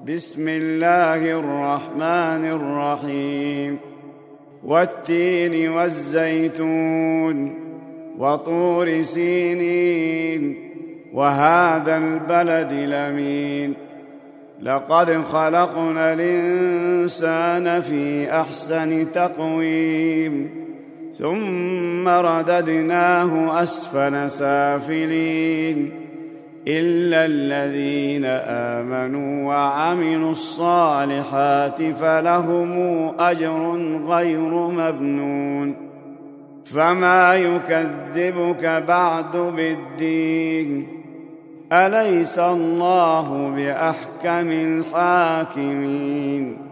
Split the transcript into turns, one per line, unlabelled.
بسم الله الرحمن الرحيم والتين والزيتون وطور سينين وهذا البلد الأمين لقد خلقنا الإنسان في أحسن تقويم ثم رددناه أسفل سافلين إلا الذين آمنوا وعملوا الصالحات فلهم أجر غير ممنون فما يكذبك بعد بالدين أليس الله بأحكم الحاكمين